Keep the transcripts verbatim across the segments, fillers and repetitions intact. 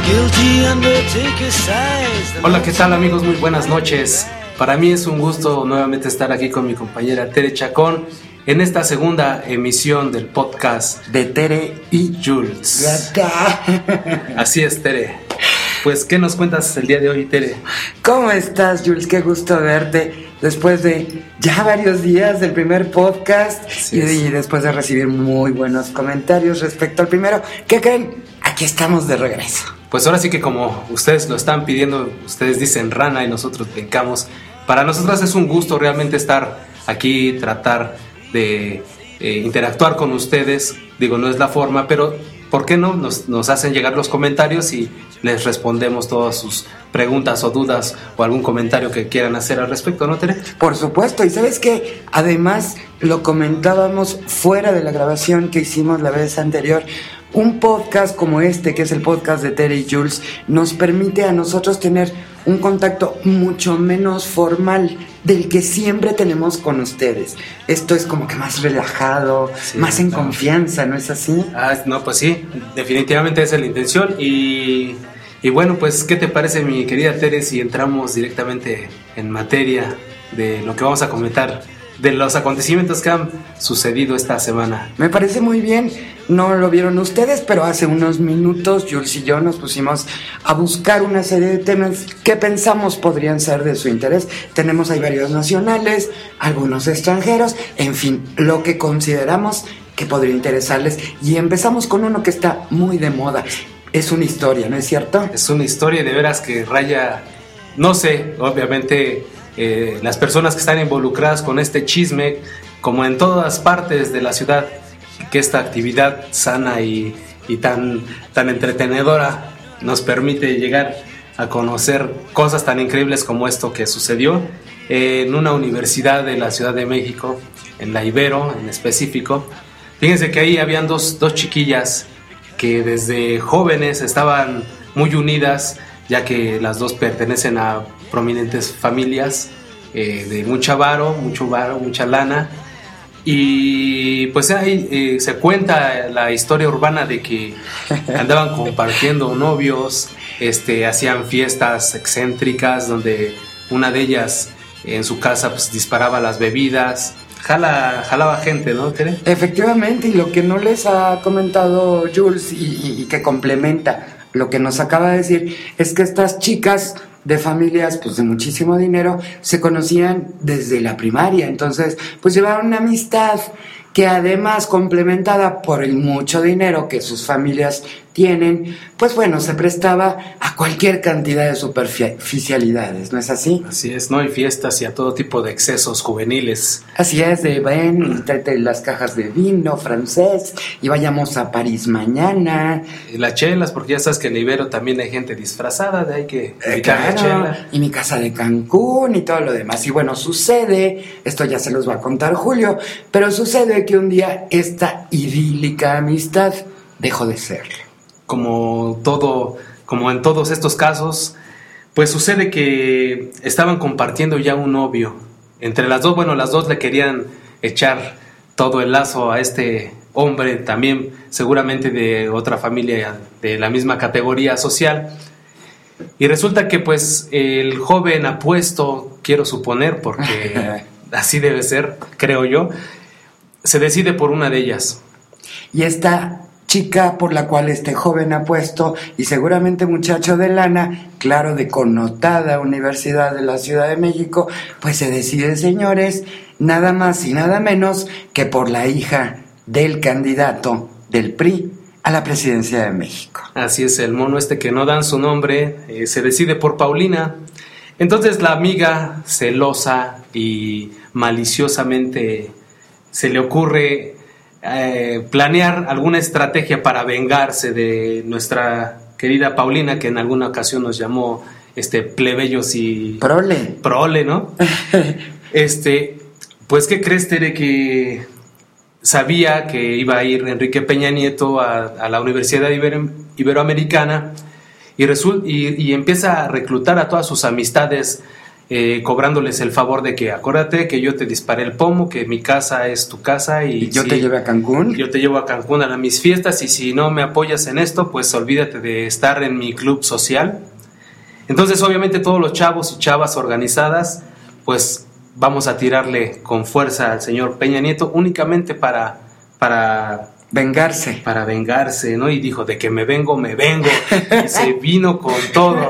Hola, ¿qué tal amigos? Muy buenas noches. Para mí es un gusto nuevamente estar aquí con mi compañera Tere Chacón en esta segunda emisión del podcast de Tere y Jules. Así es, Tere. Pues, ¿qué nos cuentas el día de hoy, Tere? ¿Cómo estás, Jules? Qué gusto verte después de ya varios días del primer podcast y, y después de recibir muy buenos comentarios respecto al primero. ¿Qué creen? Aquí estamos de regreso. Pues ahora sí que como ustedes lo están pidiendo, ustedes dicen rana y nosotros brincamos. Para nosotros es un gusto realmente estar aquí, tratar de eh, interactuar con ustedes. Digo, no es la forma, pero ¿por qué no? Nos, nos hacen llegar los comentarios y les respondemos todas sus preguntas o dudas o algún comentario que quieran hacer al respecto, ¿no, Tere? Por supuesto, y ¿sabes qué? Además, lo comentábamos fuera de la grabación que hicimos la vez anterior. Un podcast como este, que es el podcast de Tere y Jules, nos permite a nosotros tener un contacto mucho menos formal del que siempre tenemos con ustedes. Esto es como que más relajado, sí, más en claro. confianza, ¿no es así? Ah, no, pues sí, definitivamente esa es la intención. Y, y bueno, pues, ¿qué te parece, mi querida Tere, si entramos directamente en materia de lo que vamos a comentar, de los acontecimientos que han sucedido esta semana? Me parece muy bien. No lo vieron ustedes, pero hace unos minutos Jules y yo nos pusimos a buscar una serie de temas que pensamos podrían ser de su interés. Tenemos ahí varios nacionales, algunos extranjeros, en fin, lo que consideramos que podría interesarles. Y empezamos con uno que está muy de moda. Es una historia, ¿no es cierto? Es una historia de veras que raya, no sé, obviamente eh, las personas que están involucradas con este chisme, como en todas partes de la ciudad, que esta actividad sana y, y tan, tan entretenedora nos permite llegar a conocer cosas tan increíbles como esto que sucedió en una universidad de la Ciudad de México, en la Ibero en específico. Fíjense que ahí habían dos, dos chiquillas que desde jóvenes estaban muy unidas, ya que las dos pertenecen a prominentes familias eh, de mucha varo, mucho varo, mucha lana. Y pues ahí eh, se cuenta la historia urbana de que andaban compartiendo novios, este, hacían fiestas excéntricas donde una de ellas en su casa pues disparaba las bebidas, jala, jalaba gente, ¿no, Tere? Efectivamente, y lo que no les ha comentado Jules y, y, y que complementa lo que nos acaba de decir es que estas chicas de familias pues de muchísimo dinero se conocían desde la primaria, entonces pues llevaban una amistad que además complementada por el mucho dinero que sus familias tienen, pues bueno, se prestaba a cualquier cantidad de superficialidades, ¿no es así? Así es, ¿no? Y fiestas y a todo tipo de excesos juveniles. Así es, de ven y tráete las cajas de vino francés y vayamos a París mañana. Y las chelas, porque ya sabes que en Ibero también hay gente disfrazada, de ahí que eh, claro, chela. Y mi casa de Cancún y todo lo demás. Y bueno, sucede, esto ya se los va a contar Julio, pero sucede que un día esta idílica amistad dejó de serlo. Como todo, como en todos estos casos, pues sucede que estaban compartiendo ya un novio. Entre las dos, bueno, las dos le querían echar todo el lazo a este hombre, también seguramente de otra familia de la misma categoría social. Y resulta que pues el joven apuesto, quiero suponer, porque así debe ser, creo yo, se decide por una de ellas. Y esta chica por la cual este joven apuesto y seguramente muchacho de lana, claro, de connotada Universidad de la Ciudad de México, pues se decide, señores, nada más y nada menos que por la hija del candidato del P R I a la presidencia de México. Así es, el mono este que no dan su nombre, eh, se decide por Paulina. Entonces la amiga, celosa y maliciosamente, se le ocurre Eh, planear alguna estrategia para vengarse de nuestra querida Paulina, que en alguna ocasión nos llamó este plebeyos y prole, prole, ¿no? este, pues ¿qué crees, Tere? Que sabía que iba a ir Enrique Peña Nieto a, a la Universidad Ibero, Iberoamericana y, result, y, y empieza a reclutar a todas sus amistades eh, cobrándoles el favor de que acuérdate que yo te disparé el pomo, que mi casa es tu casa y, ¿Y yo si, te llevé a Cancún? Yo te llevo a Cancún a mis fiestas y si no me apoyas en esto, pues olvídate de estar en mi club social. Entonces obviamente todos los chavos y chavas organizadas, pues vamos a tirarle con fuerza al señor Peña Nieto únicamente para... para vengarse. Para vengarse, ¿no? Y dijo, de que me vengo, me vengo. Y se vino con todo.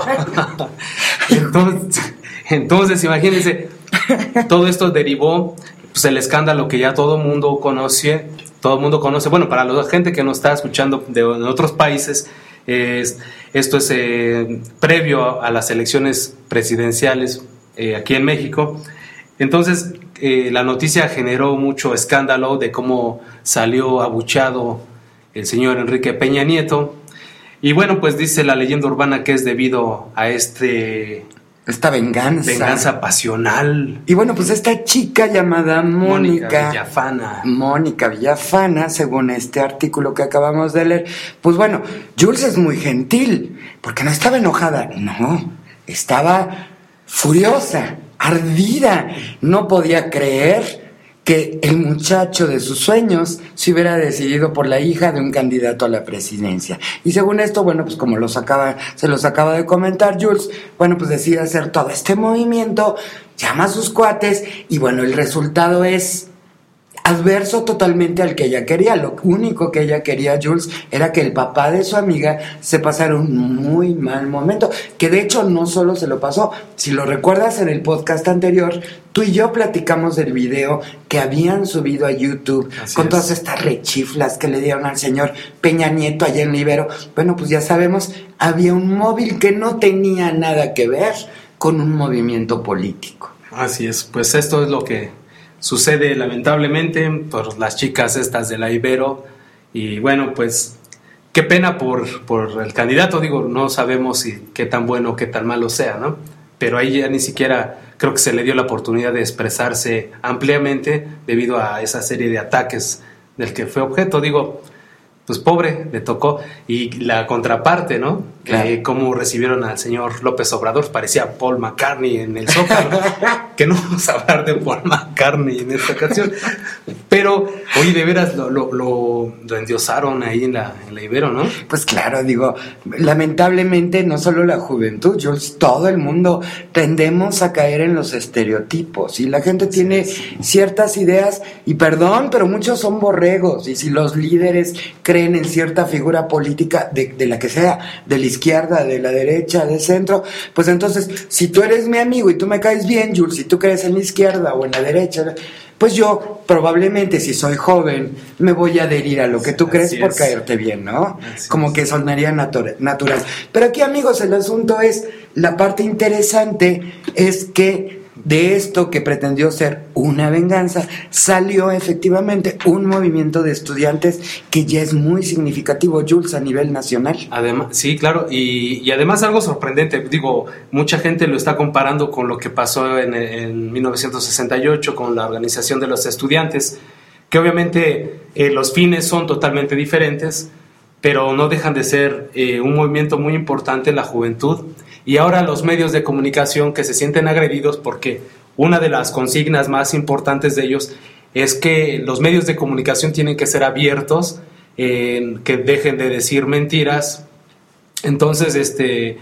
Entonces, entonces, imagínense, todo esto derivó, pues, el escándalo que ya todo mundo conoce, todo mundo conoce. Bueno, para la gente que nos está escuchando de, de otros países, es, esto es eh, previo a, a las elecciones presidenciales eh, aquí en México. Entonces, eh, la noticia generó mucho escándalo de cómo salió abucheado el señor Enrique Peña Nieto. Y bueno, pues dice la leyenda urbana que es debido a este... esta venganza. Venganza pasional. Y bueno, pues esta chica llamada Mónica... Mónica Villafana. Mónica Villafana, según este artículo que acabamos de leer. Pues bueno, Jules es muy gentil, porque no estaba enojada, no, estaba furiosa, ardida. No podía creer que el muchacho de sus sueños se hubiera decidido por la hija de un candidato a la presidencia. Y según esto, bueno, pues como los acaba, se los acaba de comentar Jules, bueno, pues decide hacer todo este movimiento, llama a sus cuates, y bueno, el resultado es adverso totalmente al que ella quería. Lo único que ella quería, Jules, era que el papá de su amiga se pasara un muy mal momento, que de hecho no solo se lo pasó. Si lo recuerdas, en el podcast anterior, tú y yo platicamos del video que habían subido a YouTube. Así con es. Todas estas rechiflas que le dieron al señor Peña Nieto allá en Ibero. Bueno, pues ya sabemos, había un móvil que no tenía nada que ver con un movimiento político. Así es, pues esto es lo que sucede lamentablemente por las chicas estas de la Ibero. Y bueno, pues qué pena por, por el candidato, digo, no sabemos si qué tan bueno o qué tan malo sea, ¿no? Pero ahí ya ni siquiera creo que se le dio la oportunidad de expresarse ampliamente debido a esa serie de ataques del que fue objeto. Digo, pues pobre, le tocó. Y la contraparte, ¿no? Claro. Eh, cómo recibieron al señor López Obrador, parecía Paul McCartney en el Zócalo. Que no vamos a hablar de Paul McCartney en esta ocasión. Pero, oye, de veras lo, lo, lo, lo endiosaron ahí en la, en la Ibero, ¿no? Pues claro, digo, lamentablemente no solo la juventud, Jules, todo el mundo tendemos a caer en los estereotipos. Y la gente tiene ciertas ideas, y perdón, pero muchos son borregos. Y si los líderes creen en cierta figura política, de, de la que sea, de la izquierda, de la derecha, del centro, pues entonces, si tú eres mi amigo y tú me caes bien, Jules, si tú crees en la izquierda o en la derecha, pues yo probablemente, si soy joven, me voy a adherir a lo que tú crees por caerte bien, ¿no? Como que sonaría natura- natural. Pero aquí, amigos, el asunto es, la parte interesante es que de esto que pretendió ser una venganza, salió efectivamente un movimiento de estudiantes que ya es muy significativo, Jules, a nivel nacional. Además, sí, claro, y, y además algo sorprendente, digo, mucha gente lo está comparando con lo que pasó en, en mil novecientos sesenta y ocho con la organización de los estudiantes, que obviamente eh, los fines son totalmente diferentes, pero no dejan de ser eh, un movimiento muy importante en la juventud. Y ahora los medios de comunicación que se sienten agredidos porque una de las consignas más importantes de ellos es que los medios de comunicación tienen que ser abiertos, eh, que dejen de decir mentiras. Entonces, este,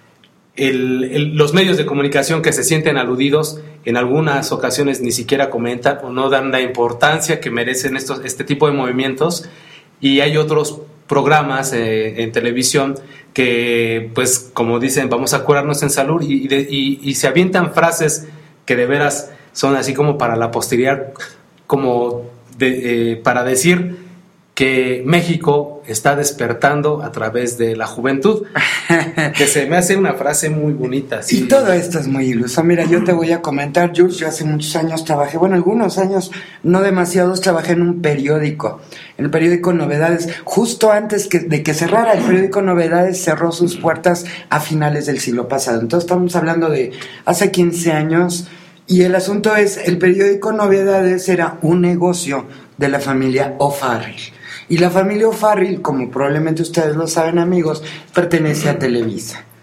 el, el, los medios de comunicación que se sienten aludidos en algunas ocasiones ni siquiera comentan o no dan la importancia que merecen estos, este tipo de movimientos. Y hay otros programas eh, en televisión que, pues, como dicen, vamos a curarnos en salud y, y, y, y se avientan frases que de veras son así como para la posteridad, como de, eh, para decir que México está despertando a través de la juventud, que se me hace una frase muy bonita. ¿Sí? Y todo esto es muy iluso. Mira, yo te voy a comentar, Jules, yo hace muchos años trabajé, bueno, algunos años, no demasiados, trabajé en un periódico, en el periódico Novedades, justo antes que, de que cerrara. El periódico Novedades cerró sus puertas a finales del siglo pasado, entonces estamos hablando de hace quince años, y el asunto es, el periódico Novedades era un negocio de la familia O'Farrill. Y la familia O'Farrill, como probablemente ustedes lo saben, amigos, pertenece a Televisa.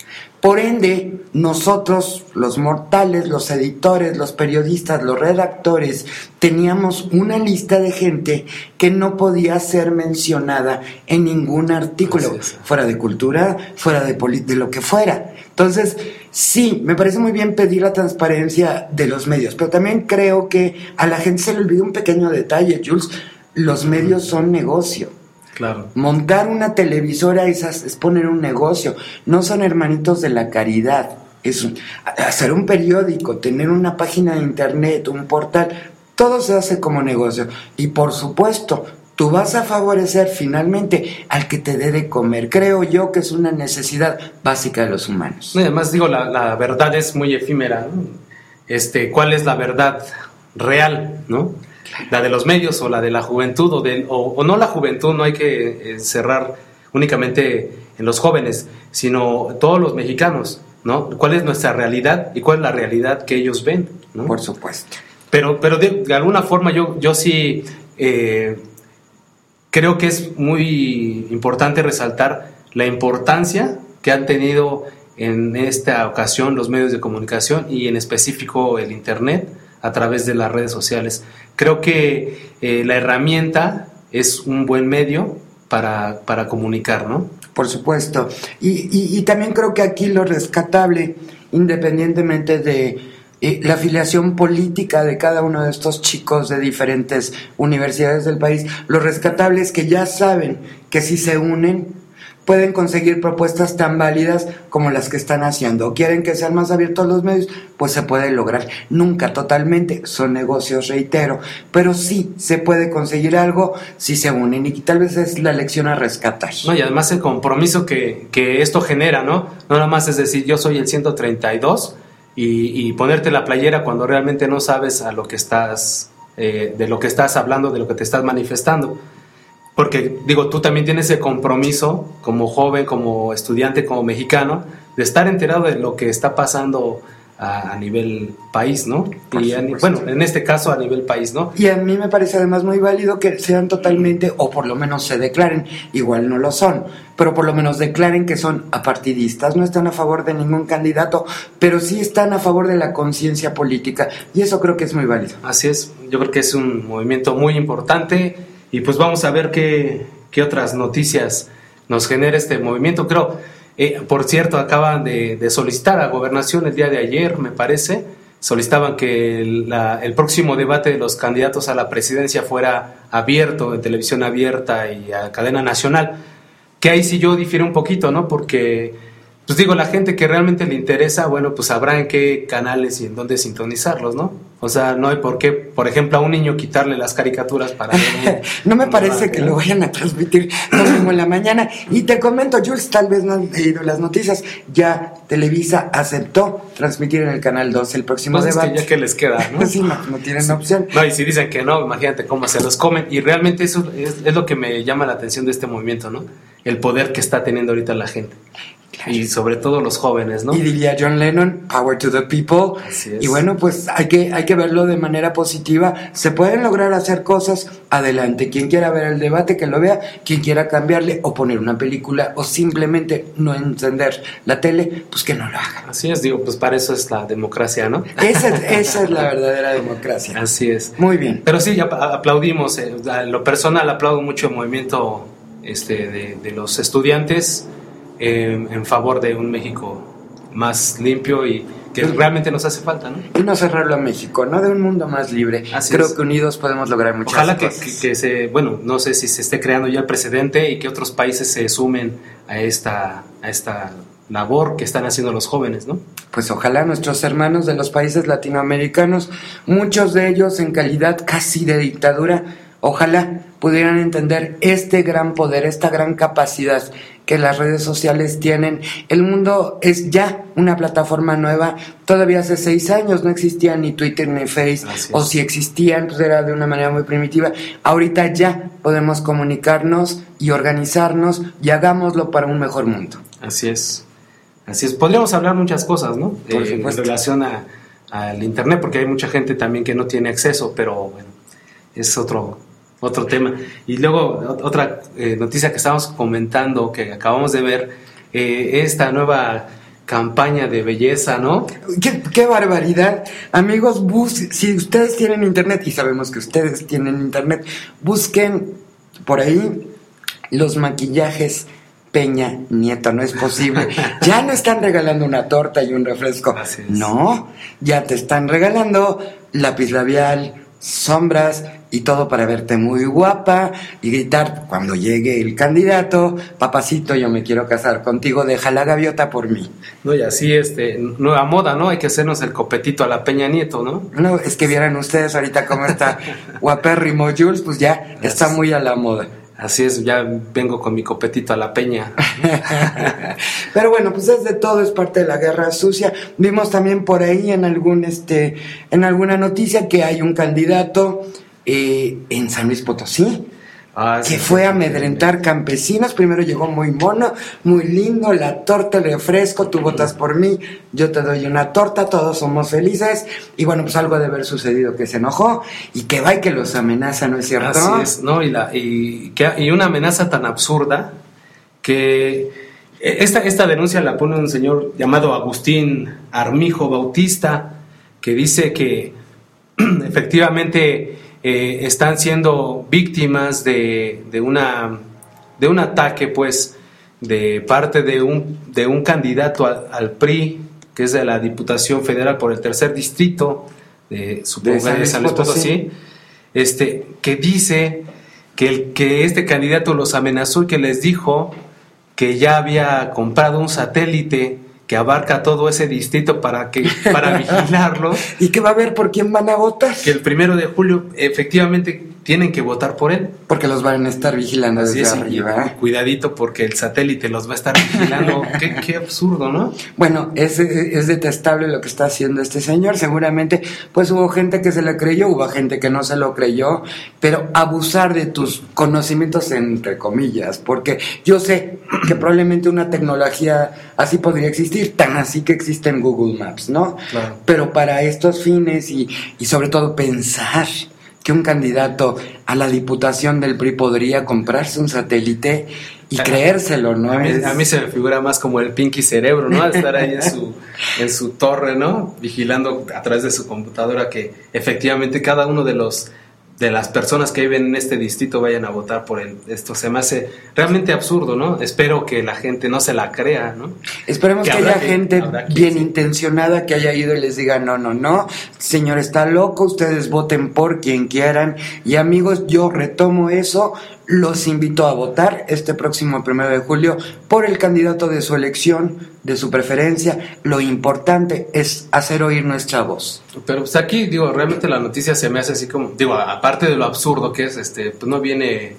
Por ende, nosotros, los mortales, los editores, los periodistas, los redactores, teníamos una lista de gente que no podía ser mencionada en ningún artículo, fuera de cultura, fuera de, poli- de lo que fuera. Entonces, sí, me parece muy bien pedir la transparencia de los medios, pero también creo que a la gente se le olvida un pequeño detalle, Jules. Los medios son negocio. Claro. Montar una televisora es, es poner un negocio. No son hermanitos de la caridad. Es un, hacer un periódico, tener una página de internet, un portal, todo se hace como negocio. Y por supuesto, tú vas a favorecer finalmente al que te dé de comer. Creo yo que es una necesidad básica de los humanos. No, además, digo, la, la verdad es muy efímera, ¿no? Este, ¿cuál es la verdad real, no? La de los medios o la de la juventud o, de, o, o no la juventud, no hay que eh, cerrar únicamente en los jóvenes, sino todos los mexicanos, ¿no? ¿Cuál es nuestra realidad y cuál es la realidad que ellos ven, ¿no? Por supuesto. Pero, pero de, de alguna forma yo, yo sí eh, creo que es muy importante resaltar la importancia que han tenido en esta ocasión los medios de comunicación y en específico el Internet a través de las redes sociales. Creo que eh, la herramienta es un buen medio para, para comunicar, ¿no? Por supuesto. Y, y, y también creo que aquí lo rescatable, independientemente de eh, la afiliación política de cada uno de estos chicos de diferentes universidades del país, lo rescatable es que ya saben que si se unen pueden conseguir propuestas tan válidas como las que están haciendo. O quieren que sean más abiertos los medios, pues se puede lograr. Nunca totalmente, son negocios, reitero, pero sí se puede conseguir algo si se unen, y tal vez es la lección a rescatar. No, y además el compromiso que, que esto genera, ¿no? No nada más es decir, yo soy el ciento treinta y dos y, y ponerte la playera cuando realmente no sabes a lo que estás, eh, de lo que estás hablando, de lo que te estás manifestando. Porque, digo, tú también tienes el compromiso como joven, como estudiante, como mexicano, de estar enterado de lo que está pasando a, a nivel país, ¿no? Por Y a, bueno, en este caso a nivel país, ¿no? Y a mí me parece además muy válido que sean totalmente, o por lo menos se declaren, igual no lo son, pero por lo menos declaren que son apartidistas, no están a favor de ningún candidato, pero sí están a favor de la conciencia política, y eso creo que es muy válido. Así es, yo creo que es un movimiento muy importante. Y pues vamos a ver qué, qué otras noticias nos genera este movimiento. Creo, eh, por cierto, acaban de, de solicitar a Gobernación el día de ayer, me parece, solicitaban que el, la, el próximo debate de los candidatos a la presidencia fuera abierto, en televisión abierta y a cadena nacional. Que ahí sí yo difiero un poquito, ¿no? Porque, pues digo, la gente que realmente le interesa, bueno, pues sabrá en qué canales y en dónde sintonizarlos, ¿no? O sea, no hay por qué, por ejemplo, a un niño quitarle las caricaturas para ver. No me parece que lo vayan a transmitir domingo en la mañana. Y te comento, Jules, tal vez no han leído las noticias, ya Televisa aceptó transmitir en el Canal dos el próximo pues debate. Es que ya que les queda, ¿no? Sí, no, no tienen opción. No, y si dicen que no, imagínate cómo se los comen. Y realmente eso es, es lo que me llama la atención de este movimiento, ¿no? El poder que está teniendo ahorita la gente. Claro. Y sobre todo los jóvenes, ¿no? Y diría John Lennon, power to the people. Así es. Y bueno, pues hay que, hay que verlo de manera positiva. Se pueden lograr hacer cosas, adelante. Quien quiera ver el debate, que lo vea. Quien quiera cambiarle o poner una película o simplemente no encender la tele, pues que no lo haga. Así es, digo, pues para eso es la democracia, ¿no? Esa es, esa es la verdadera democracia. Así es. Muy bien. Pero sí, ya aplaudimos. Eh, en lo personal aplaudo mucho el movimiento este, de, de los estudiantes eh, en favor de un México más limpio y que sí. realmente nos hace falta, ¿no? Y no cerrarlo a México, ¿no? De un mundo más libre. Así Creo es. que unidos podemos lograr muchas Ojalá cosas. Ojalá que, que, que se, bueno, no sé si se esté creando ya el precedente y que otros países se sumen a esta, a esta labor que están haciendo los jóvenes, ¿no? Pues ojalá nuestros hermanos de los países latinoamericanos, muchos de ellos en calidad casi de dictadura, ojalá pudieran entender este gran poder, esta gran capacidad que las redes sociales tienen. El mundo es ya una plataforma nueva. Todavía hace seis años no existía ni Twitter ni Face, o si existían, pues era de una manera muy primitiva. Ahorita ya podemos comunicarnos y organizarnos y hagámoslo para un mejor mundo. Así es, así es. Podríamos hablar muchas cosas, ¿no? Por eh, en relación a, al internet, porque hay mucha gente también que no tiene acceso, pero bueno, es otro... otro tema. Y luego otra eh, noticia que estábamos comentando, que acabamos de ver, eh, esta nueva campaña de belleza, ¿no? ¡Qué, qué barbaridad! Amigos, bus si ustedes tienen internet, y sabemos que ustedes tienen internet, busquen por ahí los maquillajes Peña Nieto. No es posible. Ya no están regalando una torta y un refresco. No, ya te están regalando lápiz labial, sombras y todo para verte muy guapa y gritar cuando llegue el candidato: papacito, yo me quiero casar contigo, deja la gaviota por mí. No, y así, este, nueva moda, ¿no? Hay que hacernos el copetito a la Peña Nieto, ¿no? No, es que vieran ustedes ahorita cómo está guapérrimo Jules, pues ya está muy a la moda. Así es, ya vengo con mi copetito a la Peña. Pero bueno, pues es de todo, es parte de la guerra sucia. Vimos también por ahí en algún este en alguna noticia que hay un candidato eh, en San Luis Potosí ah, que sí, fue a amedrentar campesinos. Primero llegó muy mono, muy lindo, la torta, el refresco, tú votas por mí, yo te doy una torta, todos somos felices. Y bueno, pues algo ha de haber sucedido, que se enojó y que va y que los amenaza, ¿no es cierto? Así es, ¿no? Y, la, y, que, y una amenaza tan absurda que esta, esta denuncia la pone un señor llamado Agustín Armijo Bautista, que dice que efectivamente eh, están siendo víctimas de, de, una, de un ataque, pues, de parte de un, de un candidato al, al P R I, que es de la Diputación Federal por el tercer distrito de, supongo, de San Luis Potosí, este, que dice que, el, que este candidato los amenazó y que les dijo que ya había comprado un satélite que abarca todo ese distrito para que para vigilarlo. ¿Y que va a ver por quién van a votar? Que el primero de julio efectivamente tienen que votar por él. Porque los van a estar vigilando Así desde es, arriba. Cuidadito porque el satélite los va a estar vigilando. qué, qué absurdo, ¿no? Bueno, es, es detestable lo que está haciendo este señor. Seguramente pues hubo gente que se lo creyó, hubo gente que no se lo creyó, pero abusar de tus conocimientos entre comillas, porque yo sé que probablemente una tecnología así podría existir, tan así que existe en Google Maps, ¿no? Claro. Pero para estos fines y, y sobre todo pensar que un candidato a la diputación del P R I podría comprarse un satélite y a, creérselo, ¿no? A mí, a mí se me figura más como el Pinky Cerebro, ¿no? Al estar ahí en su, en su torre, ¿no? Vigilando a través de su computadora que efectivamente cada uno de los de las personas que viven en este distrito vayan a votar por él. Esto se me hace realmente absurdo, ¿no? Espero que la gente no se la crea, ¿no? Esperemos que, que haya que, gente que, bien sí. intencionada que haya ido y les diga no, no, no, señor está loco, ustedes voten por quien quieran. Y amigos, yo retomo eso, los invito a votar este próximo primero de julio por el candidato de su elección, de su preferencia. Lo importante es hacer oír nuestra voz. Pero pues aquí, digo, realmente la noticia se me hace así como, digo, aparte de lo absurdo que es, este, pues no viene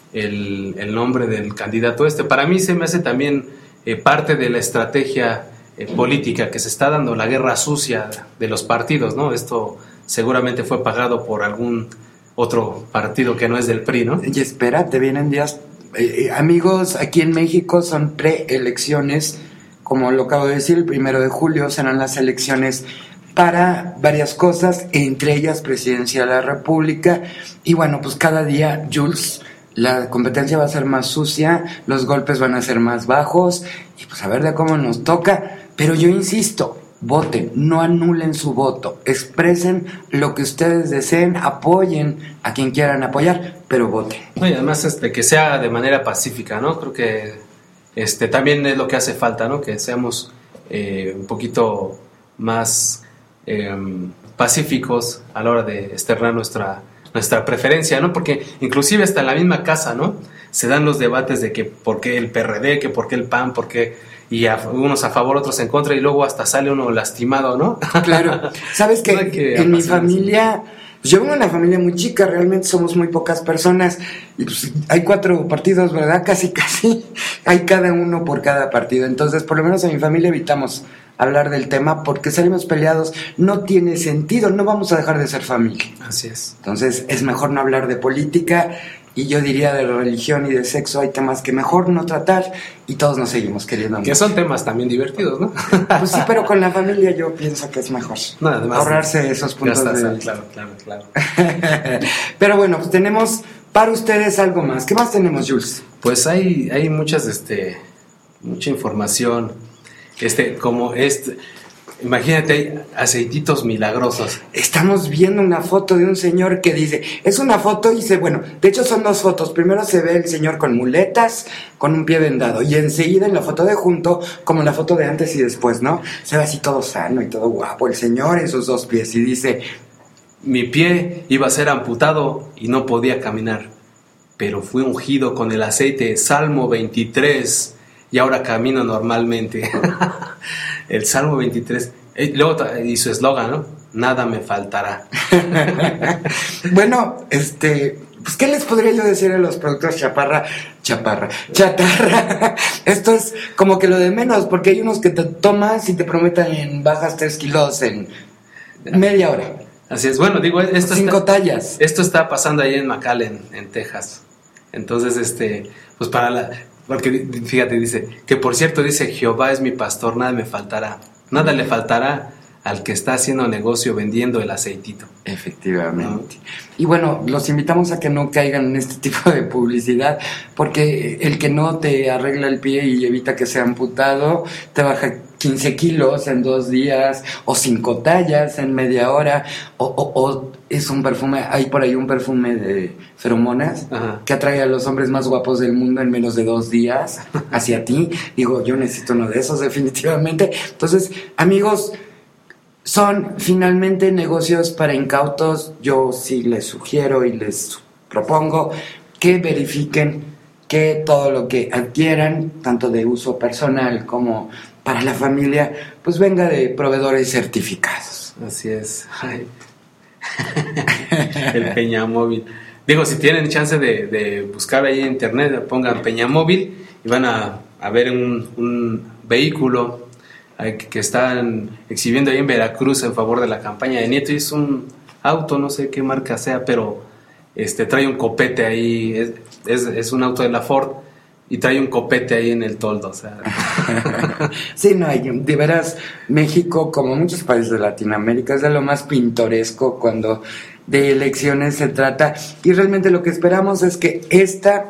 el, el nombre del candidato este. Para mí se me hace también eh, parte de la estrategia eh, política que se está dando, la guerra sucia de los partidos, ¿no? Esto seguramente fue pagado por algún otro partido que no es del P R I, ¿no? Y espérate, vienen días, eh, amigos, aquí en México son preelecciones, como lo acabo de decir, el primero de julio serán las elecciones para varias cosas, entre ellas presidencia de la República. Y bueno, pues cada día, Jules, la competencia va a ser más sucia, los golpes van a ser más bajos, y pues a ver de cómo nos toca. Pero yo insisto, voten, no anulen su voto, expresen lo que ustedes deseen, apoyen a quien quieran apoyar, pero voten. No, y además este, que sea de manera pacífica, ¿no? Creo que este, también es lo que hace falta, ¿no? Que seamos eh, un poquito más eh, pacíficos a la hora de externar nuestra, nuestra preferencia, ¿no? Porque inclusive hasta en la misma casa, ¿no? Se dan los debates de que por qué el P R D, que por qué el P A N, por qué... y a, unos a favor, otros en contra, y luego hasta sale uno lastimado, ¿no? Claro. ¿Sabes qué? No que en mi familia, pues yo vengo de una familia muy chica, realmente somos muy pocas personas, y pues hay cuatro partidos, ¿verdad? Casi, casi, hay cada uno por cada partido, entonces por lo menos en mi familia evitamos hablar del tema porque salimos peleados, no tiene sentido, no vamos a dejar de ser familia. Así es. Entonces es mejor no hablar de política. Y yo diría de religión y de sexo hay temas que mejor no tratar y todos nos seguimos queriendo. Que son temas también divertidos, ¿no? Pues sí, pero con la familia yo pienso que es mejor no, además, ahorrarse esos puntos está, de... Claro, claro, claro. Pero bueno, pues tenemos para ustedes algo más. ¿Qué más tenemos, Jules? Pues hay, hay muchas, este, mucha información. este, como este, imagínate, aceititos milagrosos. Estamos viendo una foto de un señor que dice, es una foto y dice, bueno, de hecho son dos fotos. Primero se ve el señor con muletas, con un pie vendado, y enseguida en la foto de junto, como la foto de antes y después, ¿no? Se ve así todo sano y todo guapo, el señor en sus dos pies, y dice, mi pie iba a ser amputado y no podía caminar, pero fui ungido con el aceite Salmo veintitrés y ahora camino normalmente. El Salmo veintitrés. Y luego y su eslogan, ¿no? Nada me faltará. Bueno, este, pues ¿qué les podría yo decir a los productores chaparra? Chaparra, chatarra. Esto es como que lo de menos, porque hay unos que te tomas y te prometen bajas tres kilos en media hora. Así es. Bueno, digo, esto Cinco está, tallas. Esto está pasando ahí en McAllen, en Texas. Entonces, este, pues para la, porque fíjate, dice, que por cierto dice, Jehová es mi pastor, nada me faltará. Nada le faltará al que está haciendo negocio vendiendo el aceitito. Efectivamente. ¿No? Y bueno, los invitamos a que no caigan en este tipo de publicidad, porque el que no te arregla el pie y evita que sea amputado, te baja quince kilos en dos días, o cinco tallas en media hora, o, o, o es un perfume, hay por ahí un perfume de feromonas. Ajá. Que atrae a los hombres más guapos del mundo en menos de dos días hacia ti. Digo, yo necesito uno de esos definitivamente. Entonces, amigos, son finalmente negocios para incautos. Yo sí les sugiero y les propongo que verifiquen que todo lo que adquieran, tanto de uso personal como para la familia, pues venga de proveedores certificados. Así es. Ay. El Peñamóvil. Digo, si tienen chance de, de buscar ahí en internet, pongan Peñamóvil y van a, a ver un, un vehículo que están exhibiendo ahí en Veracruz en favor de la campaña de Nieto. Y es un auto, no sé qué marca sea, pero este trae un copete ahí, es, es, es un auto de la Ford y trae un copete ahí en el toldo, o sea. Sí, no, de veras, México, como muchos países de Latinoamérica, es de lo más pintoresco cuando de elecciones se trata, y realmente lo que esperamos es que esta,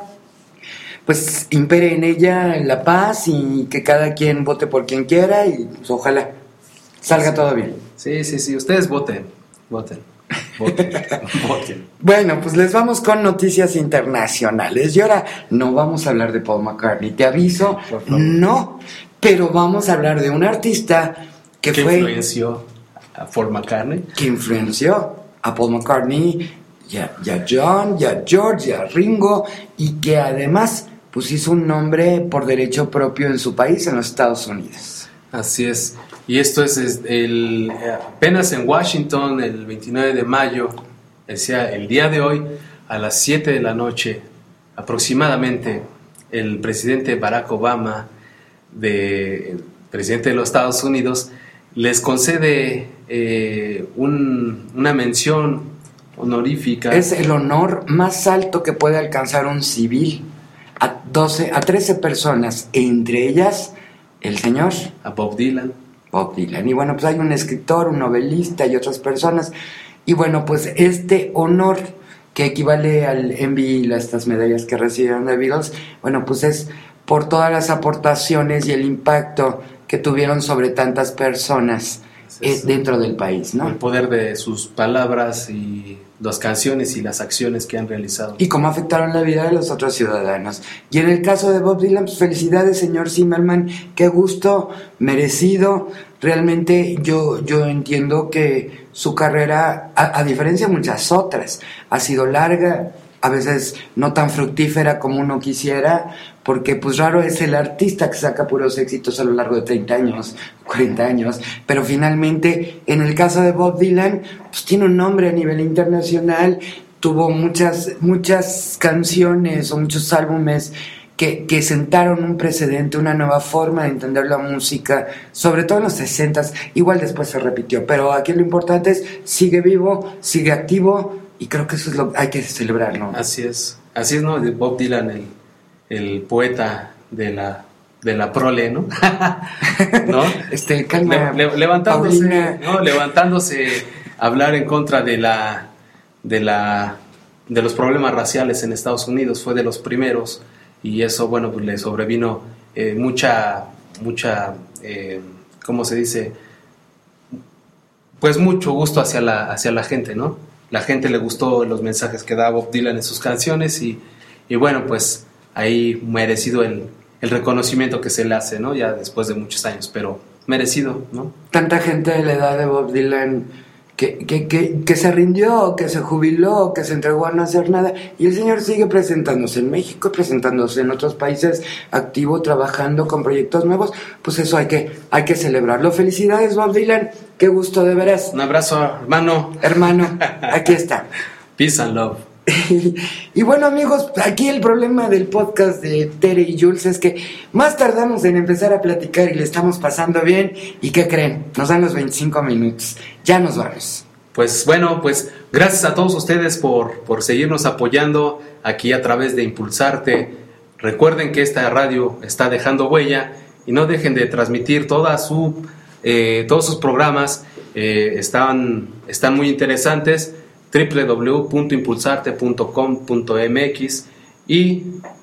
pues, impere en ella la paz y que cada quien vote por quien quiera y pues, ojalá salga sí. todo bien. Sí, sí, sí, ustedes voten, voten. Voten, voten. Bueno, pues les vamos con noticias internacionales. Y ahora no vamos a hablar de Paul McCartney, te aviso, no, pero vamos a hablar de un artista que ¿Qué fue... influenció a Paul McCartney? Que influenció a Paul McCartney, y a, y a John, y a George, y a Ringo, y que además pues hizo un nombre por derecho propio en su país, en los Estados Unidos. Así es. Y esto es, es el, apenas en Washington, el veintinueve de mayo, decía, el día de hoy, a las siete de la noche, aproximadamente, el presidente Barack Obama, de, el presidente de los Estados Unidos, les concede eh, un, una mención honorífica. Es el honor más alto que puede alcanzar un civil a, doce, a trece personas, entre ellas el señor... A Bob Dylan. Bob Dylan. Y bueno, pues hay un escritor, un novelista y otras personas. Y bueno, pues este honor que equivale al Envy, estas medallas que recibieron de Beatles, bueno, pues es por todas las aportaciones y el impacto que tuvieron sobre tantas personas eh, dentro del país, ¿no? El poder de sus palabras y las canciones y las acciones que han realizado. Y cómo afectaron la vida de los otros ciudadanos. Y en el caso de Bob Dylan, pues felicidades, señor Zimmerman, qué gusto, merecido. Realmente yo, yo entiendo que su carrera, a, a diferencia de muchas otras, ha sido larga, a veces no tan fructífera como uno quisiera, porque pues raro es el artista que saca puros éxitos a lo largo de treinta años, cuarenta años, pero finalmente en el caso de Bob Dylan pues tiene un nombre a nivel internacional, tuvo muchas muchas canciones o muchos álbumes que, que sentaron un precedente, una nueva forma de entender la música, sobre todo en los sesentas, igual después se repitió, pero aquí lo importante es sigue vivo, sigue activo, y creo que eso es lo que hay que celebrarlo. Así es, así es, ¿no? De Bob Dylan, el, el poeta de la de la prole, ¿no? ¿No? Este, calma, le, le, levantándose, ¿no? Levantándose a hablar en contra de la de la de los problemas raciales en Estados Unidos, fue de los primeros, y eso, bueno, pues le sobrevino eh, mucha mucha eh, ¿cómo se dice? Pues mucho gusto hacia la, hacia la gente, ¿no? La gente le gustó los mensajes que da Bob Dylan en sus canciones y, y bueno, pues ahí merecido el, el reconocimiento que se le hace, ¿no? Ya después de muchos años, pero merecido, ¿no? Tanta gente de la edad de Bob Dylan que, que, que, que se rindió, que se jubiló, que se entregó a no hacer nada, y el señor sigue presentándose en México, presentándose en otros países, activo, trabajando con proyectos nuevos. Pues eso hay que, hay que celebrarlo. Felicidades, Bob Dylan, qué gusto, de veras. Un abrazo, hermano. Hermano, aquí está. Peace and love. Y bueno, amigos, aquí el problema del podcast de Tere y Jules es que más tardamos en empezar a platicar y le estamos pasando bien. ¿Y qué creen? Nos dan los veinticinco minutos. Ya nos vamos. Pues bueno, pues gracias a todos ustedes por, por seguirnos apoyando aquí a través de Impulsarte. Recuerden que esta radio está dejando huella y no dejen de transmitir toda su, eh, todos sus programas. Eh, están, están muy interesantes. doble u doble u doble u punto impulsarte punto com punto m x y...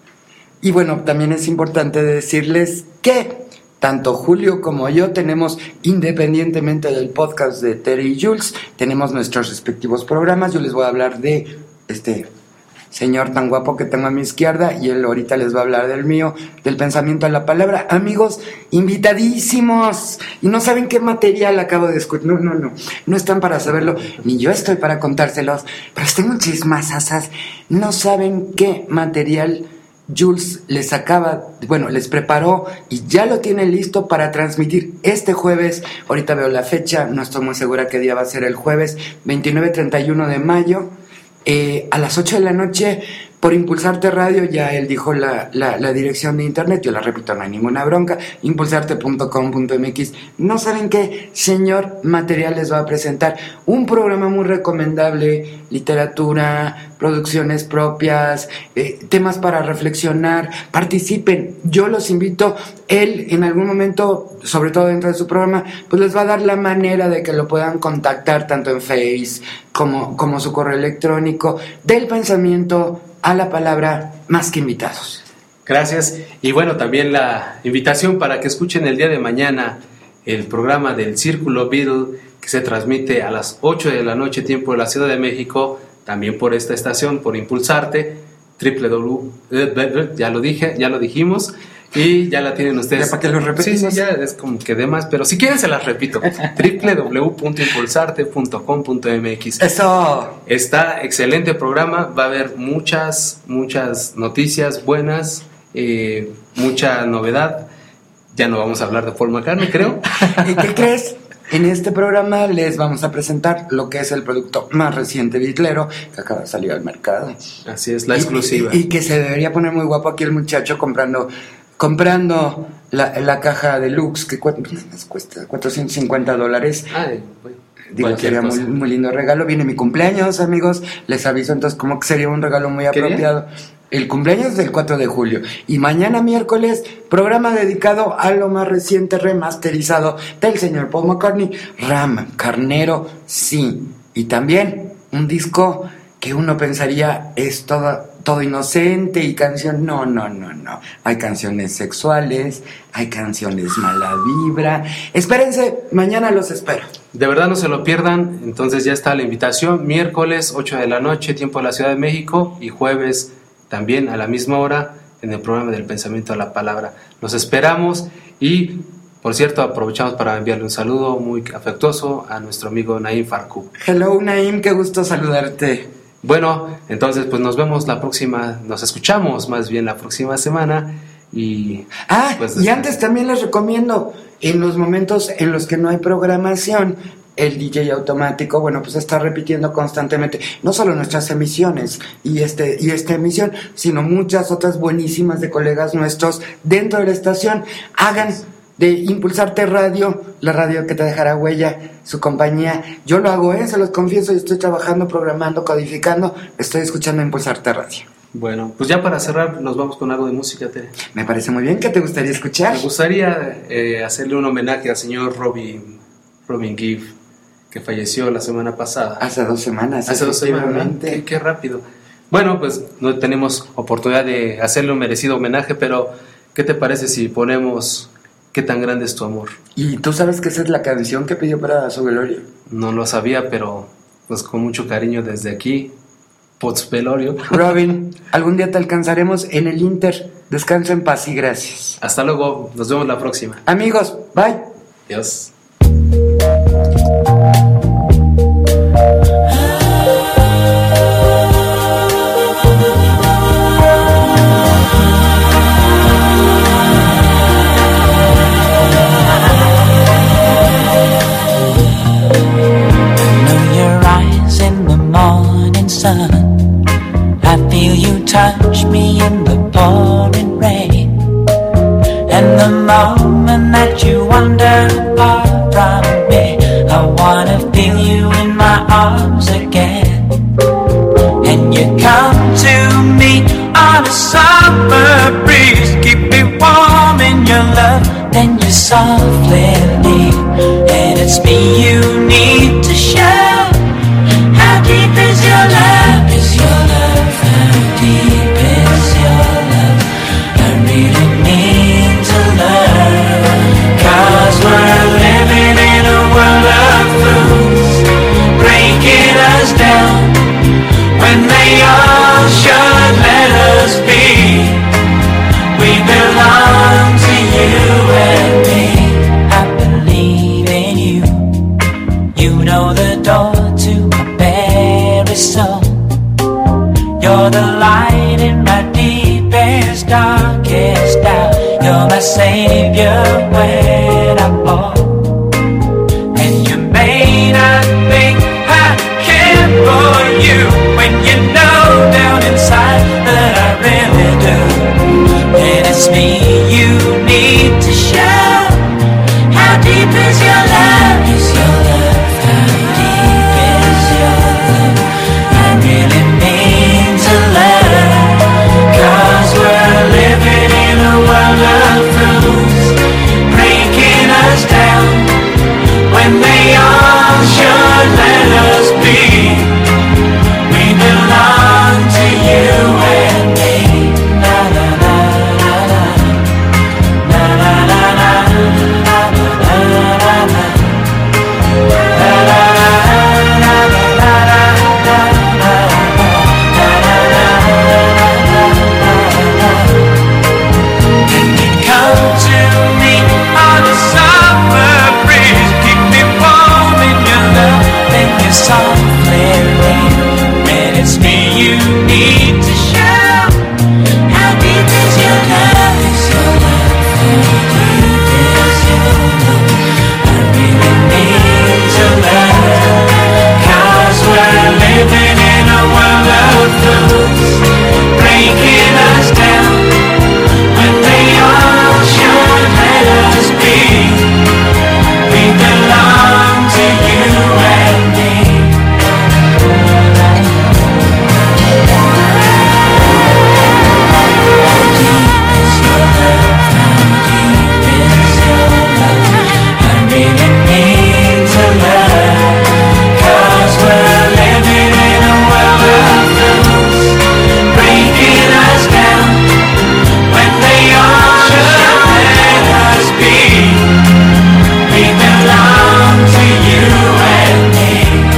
y bueno, también es importante decirles que tanto Julio como yo tenemos, independientemente del podcast de Tere y Jules, tenemos nuestros respectivos programas. Yo les voy a hablar de este señor tan guapo que tengo a mi izquierda y él ahorita les va a hablar del mío, del pensamiento a la palabra. Amigos, invitadísimos, y no saben qué material acabo de escuchar. No, no, no, no están para saberlo, ni yo estoy para contárselos, pero les tengo un chismasasas. No saben qué material Jules les acaba, bueno, les preparó y ya lo tiene listo para transmitir este jueves. Ahorita veo la fecha, no estoy muy segura qué día va a ser el jueves, veintinueve treinta y uno de mayo. Eh, a las ocho de la noche por Impulsarte Radio. Ya él dijo la, la, la dirección de internet, yo la repito, no hay ninguna bronca, impulsarte punto com punto m x. No saben qué señor material les va a presentar, un programa muy recomendable, literatura, producciones propias, eh, temas para reflexionar. Participen, yo los invito. Él en algún momento, sobre todo dentro de su programa, pues les va a dar la manera de que lo puedan contactar tanto en Face como, como su correo electrónico. Del pensamiento a la palabra, más que invitados. Gracias. Y bueno, también la invitación para que escuchen el día de mañana el programa del Círculo Beatle, que se transmite a las ocho de la noche, tiempo de la Ciudad de México, también por esta estación, por Impulsarte, doble u doble u doble u, ya lo dije, ya lo dijimos, y ya la tienen ustedes. ¿Ya para qué lo repetimos? Sí, sí, ya es como que de más, pero si quieren se las repito. doble u doble u doble u punto impulsarte punto com punto m x. Eso. Está excelente programa, va a haber muchas, muchas noticias buenas, eh, mucha novedad. Ya no vamos a hablar de Paul McCartney, creo. ¿Y qué crees? En este programa les vamos a presentar lo que es el producto más reciente bitlero que acaba de salir al mercado. Así es, la y, exclusiva. Y, y que se debería poner muy guapo aquí el muchacho comprando comprando la, la caja deluxe, que cu- cuesta cuatrocientos cincuenta dólares. Ay, bueno, Digo, sería muy, muy lindo regalo. Viene mi cumpleaños, amigos, les aviso, entonces como que sería un regalo muy apropiado. El cumpleaños es del cuatro de julio. Y mañana miércoles, programa dedicado a lo más reciente remasterizado del señor Paul McCartney, Ram, Carnero, sí. Y también un disco que uno pensaría es todo, todo inocente y canción. No, no, no, no. Hay canciones sexuales, hay canciones mala vibra. Espérense, mañana los espero. De verdad no se lo pierdan. Entonces ya está la invitación. Miércoles, ocho de la noche, tiempo de la Ciudad de México, y jueves también a la misma hora en el programa del Pensamiento a la Palabra. Los esperamos y, por cierto, aprovechamos para enviarle un saludo muy afectuoso a nuestro amigo Naim Farkub. Hello, Naim, qué gusto saludarte. Bueno, entonces pues nos vemos la próxima, nos escuchamos más bien la próxima semana y... Ah, pues, y antes también les recomiendo, en los momentos en los que no hay programación, el D J automático, bueno, pues está repitiendo constantemente, no solo nuestras emisiones y este y esta emisión, sino muchas otras buenísimas de colegas nuestros dentro de la estación. Hagan de Impulsarte Radio, la radio que te dejará huella, su compañía. Yo lo hago, ¿eh? Se los confieso, yo estoy trabajando, programando, codificando, estoy escuchando Impulsarte Radio. Bueno, pues ya para cerrar nos vamos con algo de música, Tere. Me parece muy bien. ¿Qué te gustaría escuchar? Me gustaría eh, hacerle un homenaje al señor Robin, Robin Gibb, que falleció la semana pasada. Hace dos semanas. Hace dos semanas. Qué, qué rápido. Bueno, pues no tenemos oportunidad de hacerle un merecido homenaje, pero ¿qué te parece si ponemos qué tan grande es tu amor. Y tú sabes que esa es la canción que pidió para su velorio. No lo sabía, pero pues con mucho cariño desde aquí, post velorio. Robin, algún día te alcanzaremos en el Inter. Descansa en paz y gracias. Hasta luego, nos vemos la próxima. Amigos, bye. Adiós. Touch me in the pouring rain, and the moment that you wander far from me, I wanna feel you in my arms again. And you come to me on a summer breeze, keep me warm in your love, then you softly leave, and it's me you need to show. How deep is your love? Is your love? How deep is your love? I really need to learn. Cause we're living in a world of fools, breaking us down when they all should let us be. We belong to you and me. I believe in you. You know the door to my very soul. You're the light in my deepest, darkest doubt. You're my savior when I fall. And you may not think I care for you, when you know down inside that I really do. And it's me you need to show. How deep is your love? Is your love? How deep is your love? I really need to learn. Cause we're living in a world of fools, breaking us down when they all should let us be. We belong to you and me. Na na na na na. Na na na na. Na na na na. Na na na come to me on a summer breeze, keep me warm in your love, then you softly leave. When it's me you need to show. How deep is your love? Is your love? How deep is your love? I really need to learn. Cause we're living in a world of fools, breaking us down when they all should let us be. We belong to you and me. How deep is your love? How deep is your love? I really need to learn. Cause we're living in a world of fools, breaking us down when they all should let us be. We belong to you and me.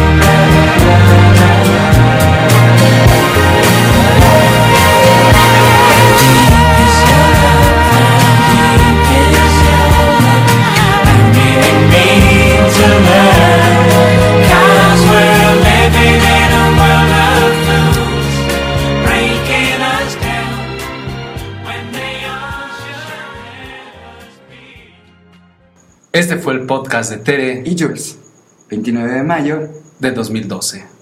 Deep is your love? How deep is your love? I really need to learn. Cause we're living in a world of fools, breaking us down when they all should let us be. Este fue el podcast de Tere Y Jules, veintinueve de mayo. de dos mil doce.